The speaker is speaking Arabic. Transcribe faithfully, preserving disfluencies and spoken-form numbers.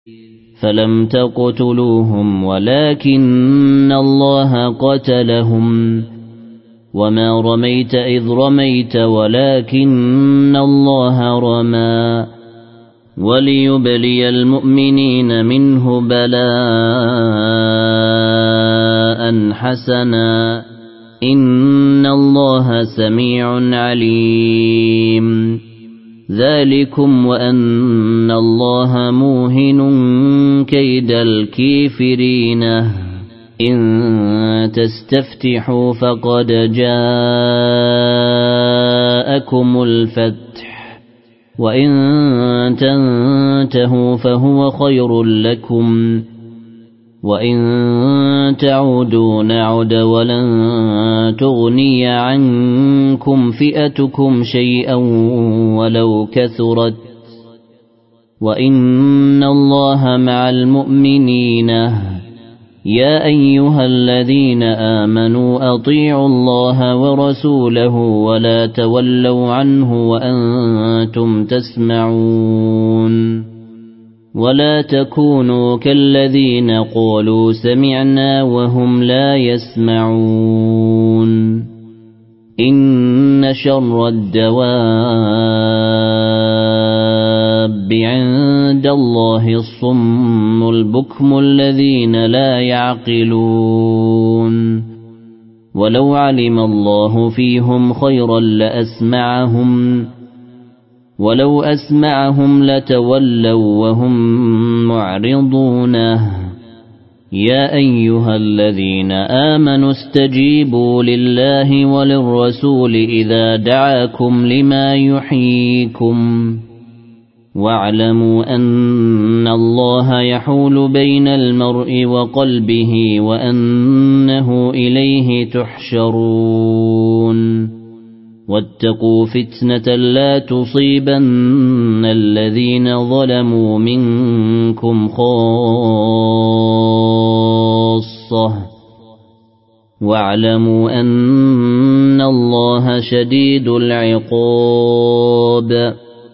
فلم تقتلوهم ولكن الله قتلهم وما رميت إذ رميت ولكن الله رمى وليبلي المؤمنين منه بلاء حسنا إن الله سميع عليم ذلكم وأن الله موهن كيد الكافرين إن تستفتحوا فقد جاءكم الفتح وإن تنتهوا فهو خير لكم وإن تعودوا نعد ولن تغني عنكم فئتكم شيئا ولو كثرت وإن الله مع المؤمنين يا أيها الذين آمنوا أطيعوا الله ورسوله ولا تولوا عنه وأنتم تسمعون ولا تكونوا كالذين قالوا سمعنا وهم لا يسمعون إن شر الدواب عند الله الصم البكم الذين لا يعقلون ولو علم الله فيهم خيرا لأسمعهم ولو أسمعهم لتولوا وهم معرضون يا أيها الذين آمنوا استجيبوا لله وللرسول إذا دعاكم لما يحييكم واعلموا أن الله يحول بين المرء وقلبه وأنه إليه تحشرون واتقوا فتنة لا تصيبن الذين ظلموا منكم خاصة واعلموا أن الله شديد العقاب